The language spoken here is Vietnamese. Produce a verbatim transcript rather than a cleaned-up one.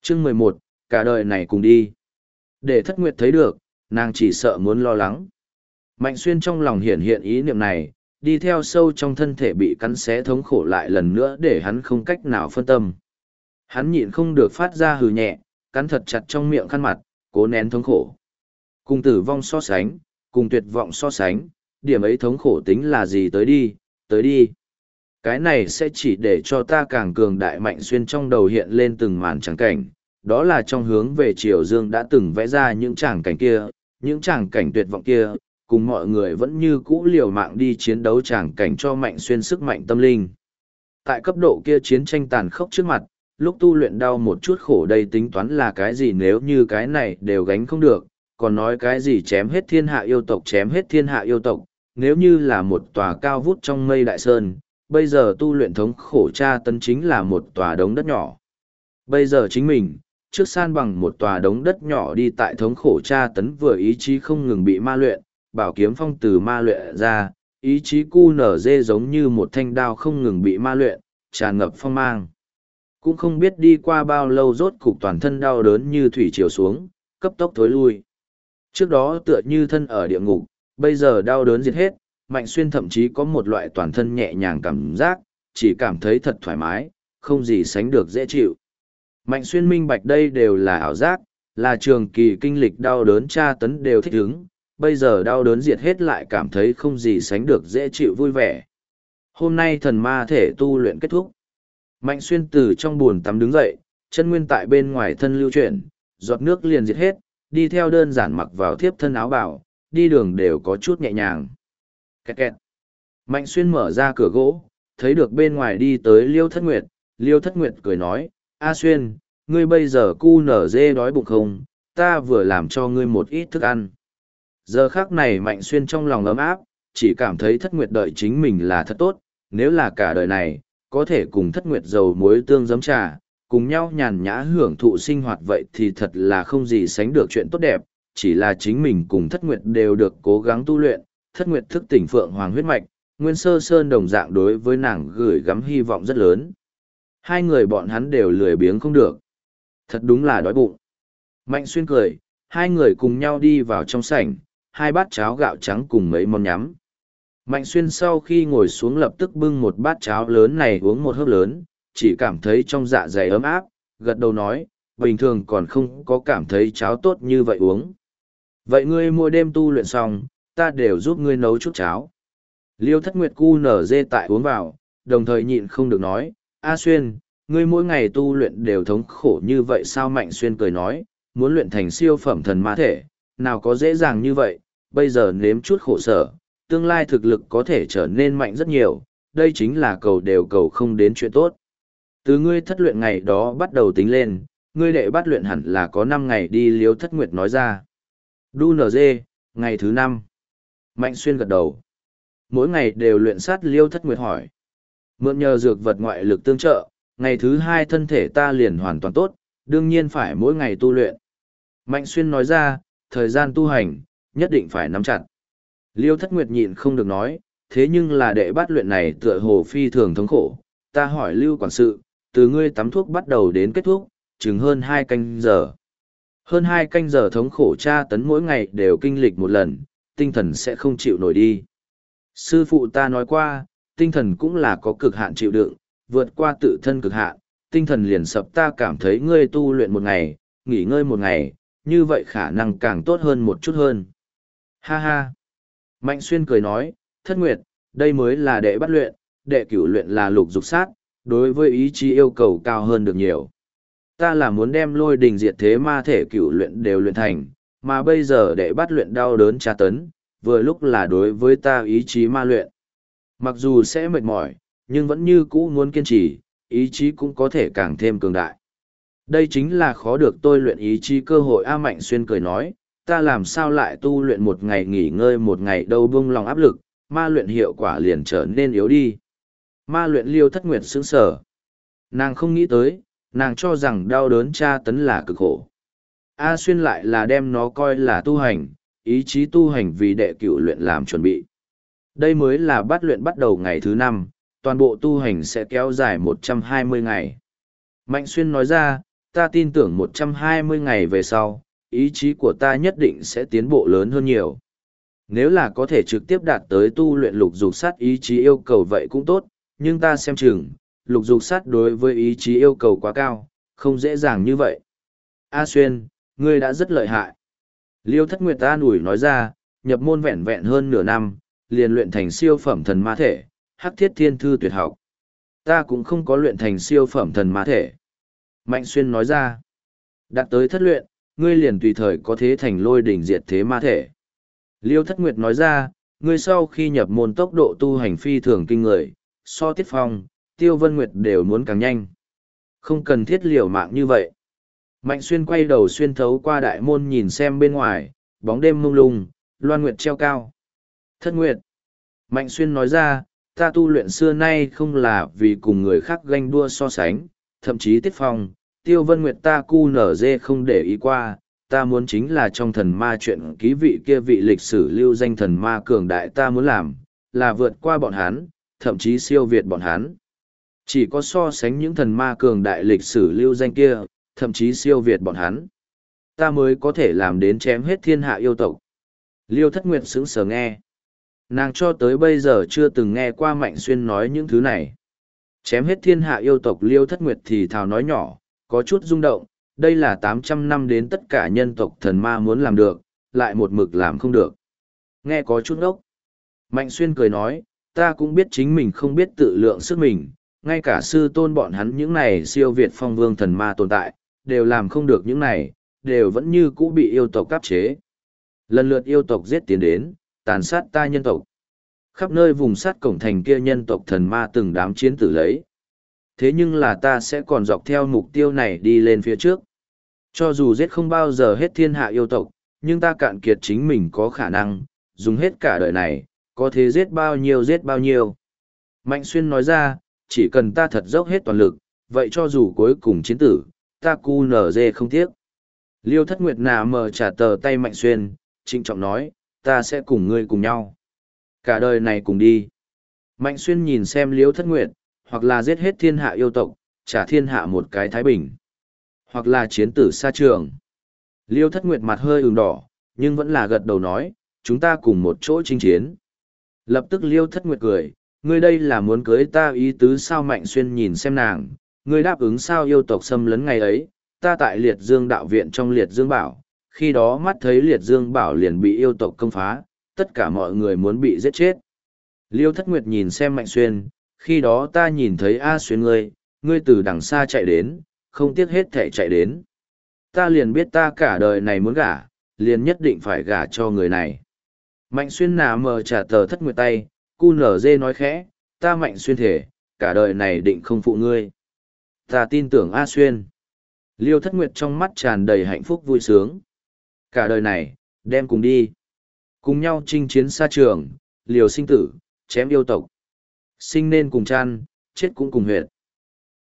Chương mười một, cả đời này cùng đi. Để Thất Nguyệt thấy được, nàng chỉ sợ muốn lo lắng. Mạnh Xuyên trong lòng hiện hiện ý niệm này, đi theo sâu trong thân thể bị cắn xé thống khổ lại lần nữa để hắn không cách nào phân tâm. Hắn nhịn không được phát ra hừ nhẹ, cắn thật chặt trong miệng khăn mặt, cố nén thống khổ. Cùng tử vong so sánh, cùng tuyệt vọng so sánh, điểm ấy thống khổ tính là gì, tới đi, tới đi. Cái này sẽ chỉ để cho ta càng cường đại. Mạnh Xuyên trong đầu hiện lên từng màn tràng cảnh, đó là trong hướng về Triều Dương đã từng vẽ ra những tràng cảnh kia, những tràng cảnh tuyệt vọng kia, cùng mọi người vẫn như cũ liều mạng đi chiến đấu tràng cảnh cho Mạnh Xuyên sức mạnh tâm linh. Tại cấp độ kia chiến tranh tàn khốc trước mặt, lúc tu luyện đau một chút khổ đây tính toán là cái gì, nếu như cái này đều gánh không được, còn nói cái gì chém hết thiên hạ yêu tộc, chém hết thiên hạ yêu tộc, nếu như là một tòa cao vút trong mây đại sơn, bây giờ tu luyện thống khổ tra tấn chính là một tòa đống đất nhỏ. Bây giờ chính mình, trước san bằng một tòa đống đất nhỏ đi tại thống khổ tra tấn vừa ý chí không ngừng bị ma luyện, bảo kiếm phong từ ma luyện ra, ý chí cu nở dê giống như một thanh đao không ngừng bị ma luyện, tràn ngập phong mang. Cũng không biết đi qua bao lâu rốt cục toàn thân đau đớn như thủy triều xuống, cấp tốc thối lui. Trước đó tựa như thân ở địa ngục, bây giờ đau đớn diệt hết, Mạnh Xuyên thậm chí có một loại toàn thân nhẹ nhàng cảm giác, chỉ cảm thấy thật thoải mái, không gì sánh được dễ chịu. Mạnh Xuyên minh bạch đây đều là ảo giác, là trường kỳ kinh lịch đau đớn tra tấn đều thích ứng, bây giờ đau đớn diệt hết lại cảm thấy không gì sánh được dễ chịu vui vẻ. Hôm nay thần ma thể tu luyện kết thúc. Mạnh Xuyên từ trong buồn tắm đứng dậy, chân nguyên tại bên ngoài thân lưu chuyển, giọt nước liền diệt hết, đi theo đơn giản mặc vào thiếp thân áo bảo, đi đường đều có chút nhẹ nhàng. Kẹt kẹt. Mạnh Xuyên mở ra cửa gỗ, thấy được bên ngoài đi tới Liêu Thất Nguyệt, Liêu Thất Nguyệt cười nói, A Xuyên, ngươi bây giờ cu nở dê đói bụng không, ta vừa làm cho ngươi một ít thức ăn. Giờ khác này Mạnh Xuyên trong lòng ấm áp, chỉ cảm thấy Thất Nguyệt đợi chính mình là thật tốt, nếu là cả đời này, có thể cùng Thất Nguyệt dầu muối tương giấm trà, cùng nhau nhàn nhã hưởng thụ sinh hoạt vậy thì thật là không gì sánh được chuyện tốt đẹp, chỉ là chính mình cùng Thất Nguyệt đều được cố gắng tu luyện, Thất Nguyệt thức tỉnh Phượng Hoàng huyết mạch, Nguyên Sơ Sơn đồng dạng đối với nàng gửi gắm hy vọng rất lớn. Hai người bọn hắn đều lười biếng không được. Thật đúng là đói bụng. Mạnh Xuyên cười, hai người cùng nhau đi vào trong sảnh, hai bát cháo gạo trắng cùng mấy món nhắm. Mạnh Xuyên sau khi ngồi xuống lập tức bưng một bát cháo lớn này uống một hớp lớn, chỉ cảm thấy trong dạ dày ấm áp, gật đầu nói, bình thường còn không có cảm thấy cháo tốt như vậy uống. Vậy ngươi mỗi đêm tu luyện xong, ta đều giúp ngươi nấu chút cháo. Liêu Thất Nguyệt cu nở dê tại uống vào, đồng thời nhịn không được nói, A Xuyên, ngươi mỗi ngày tu luyện đều thống khổ như vậy sao? Mạnh Xuyên cười nói, muốn luyện thành siêu phẩm thần ma thể, nào có dễ dàng như vậy, bây giờ nếm chút khổ sở, tương lai thực lực có thể trở nên mạnh rất nhiều, đây chính là cầu đều cầu không đến chuyện tốt. Từ ngươi thất luyện ngày đó bắt đầu tính lên, ngươi đệ bắt luyện hẳn là có năm ngày đi. Liêu Thất Nguyệt nói ra. Đu nở dê, ngày thứ năm. Mạnh Xuyên gật đầu. Mỗi ngày đều luyện sát? Liêu Thất Nguyệt hỏi. Mượn nhờ dược vật ngoại lực tương trợ, ngày thứ hai thân thể ta liền hoàn toàn tốt, đương nhiên phải mỗi ngày tu luyện. Mạnh Xuyên nói ra, thời gian tu hành, nhất định phải nắm chặt. Liêu Thất Nguyệt nhịn không được nói, thế nhưng là đệ bát luyện này tựa hồ phi thường thống khổ. Ta hỏi Lưu quản sự, từ ngươi tắm thuốc bắt đầu đến kết thúc, chừng hơn hai canh giờ. Hơn hai canh giờ thống khổ tra tấn mỗi ngày đều kinh lịch một lần, tinh thần sẽ không chịu nổi đi. Sư phụ ta nói qua, tinh thần cũng là có cực hạn chịu đựng, vượt qua tự thân cực hạn, tinh thần liền sập. Ta cảm thấy ngươi tu luyện một ngày, nghỉ ngơi một ngày, như vậy khả năng càng tốt hơn một chút hơn. Ha ha! Mạnh Xuyên cười nói, Thất Nguyệt, đây mới là đệ bắt luyện, đệ cửu luyện là lục dục sát, đối với ý chí yêu cầu cao hơn được nhiều. Ta là muốn đem lôi đình diệt thế ma thể cửu luyện đều luyện thành, mà bây giờ đệ bắt luyện đau đớn tra tấn, vừa lúc là đối với ta ý chí ma luyện. Mặc dù sẽ mệt mỏi, nhưng vẫn như cũ muốn kiên trì, ý chí cũng có thể càng thêm cường đại. Đây chính là khó được tôi luyện ý chí cơ hội. A Mạnh Xuyên cười nói, ta làm sao lại tu luyện một ngày nghỉ ngơi một ngày đâu, buông lòng áp lực, ma luyện hiệu quả liền trở nên yếu đi. Ma luyện? Liêu Thất Nguyệt sững sờ. Nàng không nghĩ tới, nàng cho rằng đau đớn tra tấn là cực khổ. A Xuyên lại là đem nó coi là tu hành, ý chí tu hành vì đệ cửu luyện làm chuẩn bị. Đây mới là bát luyện bắt đầu ngày thứ năm, toàn bộ tu hành sẽ kéo dài một trăm hai mươi ngày. Mạnh Xuyên nói ra, ta tin tưởng một trăm hai mươi ngày về sau, ý chí của ta nhất định sẽ tiến bộ lớn hơn nhiều. Nếu là có thể trực tiếp đạt tới tu luyện lục dục sát ý chí yêu cầu vậy cũng tốt, nhưng ta xem chừng, lục dục sát đối với ý chí yêu cầu quá cao, không dễ dàng như vậy. A Xuyên, ngươi đã rất lợi hại. Liêu Thất Nguyệt an ủi nói ra, nhập môn vẹn vẹn hơn nửa năm, liền luyện thành siêu phẩm thần ma thể, hắc thiết thiên thư tuyệt học. Ta cũng không có luyện thành siêu phẩm thần ma thể. Mạnh Xuyên nói ra, đạt tới thất luyện, ngươi liền tùy thời có thế thành lôi đỉnh diệt thế ma thể. Liêu Thất Nguyệt nói ra, ngươi sau khi nhập môn tốc độ tu hành phi thường kinh người, so Tiết Phong, Tiêu Vân Nguyệt đều muốn càng nhanh. Không cần thiết liều mạng như vậy. Mạnh Xuyên quay đầu xuyên thấu qua đại môn nhìn xem bên ngoài, bóng đêm mông lung, loan nguyệt treo cao. Thất Nguyệt. Mạnh Xuyên nói ra, ta tu luyện xưa nay không là vì cùng người khác ganh đua so sánh, thậm chí Tiết Phong, Tiêu Vân Nguyệt ta cu nở dê không để ý qua, ta muốn chính là trong thần ma chuyện ký vị kia vị lịch sử lưu danh thần ma cường đại ta muốn làm, là vượt qua bọn hắn, thậm chí siêu việt bọn hắn. Chỉ có so sánh những thần ma cường đại lịch sử lưu danh kia, thậm chí siêu việt bọn hắn, ta mới có thể làm đến chém hết thiên hạ yêu tộc. Liêu Thất Nguyệt sững sờ nghe. Nàng cho tới bây giờ chưa từng nghe qua Mạnh Xuyên nói những thứ này. Chém hết thiên hạ yêu tộc Liêu Thất Nguyệt thì thào nói nhỏ, có chút rung động, đây là tám trăm năm đến tất cả nhân tộc thần ma muốn làm được, lại một mực làm không được. Nghe có chút ngốc. Mạnh Xuyên cười nói, ta cũng biết chính mình không biết tự lượng sức mình, ngay cả sư tôn bọn hắn những này siêu việt phong vương thần ma tồn tại, đều làm không được những này, đều vẫn như cũ bị yêu tộc cáp chế. Lần lượt yêu tộc giết tiến đến, tàn sát ta nhân tộc. Khắp nơi vùng sát cổng thành kia nhân tộc thần ma từng đám chiến tử lấy. Thế nhưng là ta sẽ còn dọc theo mục tiêu này đi lên phía trước. Cho dù giết không bao giờ hết thiên hạ yêu tộc, nhưng ta cạn kiệt chính mình có khả năng, dùng hết cả đời này, có thể giết bao nhiêu giết bao nhiêu. Mạnh Xuyên nói ra, chỉ cần ta thật dốc hết toàn lực, vậy cho dù cuối cùng chiến tử, ta cu nở dê không tiếc. Liêu Thất Nguyệt nà mờ trả tờ tay Mạnh Xuyên, trịnh trọng nói, ta sẽ cùng ngươi cùng nhau. Cả đời này cùng đi. Mạnh Xuyên nhìn xem Liêu Thất Nguyệt, hoặc là giết hết thiên hạ yêu tộc, trả thiên hạ một cái thái bình. Hoặc là chiến tử xa trường. Liêu Thất Nguyệt mặt hơi ửng đỏ, nhưng vẫn là gật đầu nói, chúng ta cùng một chỗ chinh chiến. Lập tức Liêu Thất Nguyệt cười, ngươi đây là muốn cưới ta ý tứ sao? Mạnh Xuyên nhìn xem nàng, ngươi đáp ứng sao yêu tộc xâm lấn ngày ấy, ta tại Liệt Dương đạo viện trong Liệt Dương Bảo, khi đó mắt thấy Liệt Dương Bảo liền bị yêu tộc công phá, tất cả mọi người muốn bị giết chết. Liêu Thất Nguyệt nhìn xem Mạnh Xuyên, khi đó ta nhìn thấy A Xuyên ngươi, ngươi từ đằng xa chạy đến, không tiếc hết thể chạy đến. Ta liền biết ta cả đời này muốn gả, liền nhất định phải gả cho người này. Mạnh Xuyên nà mờ trả tờ Thất Nguyệt tay, cu nở dê nói khẽ, ta Mạnh Xuyên thể, cả đời này định không phụ ngươi. Ta tin tưởng A Xuyên. Liêu Thất Nguyệt trong mắt tràn đầy hạnh phúc vui sướng. Cả đời này, đem cùng đi. Cùng nhau chinh chiến xa trường, liều sinh tử, chém yêu tộc. Sinh nên cùng chăn, chết cũng cùng huyệt.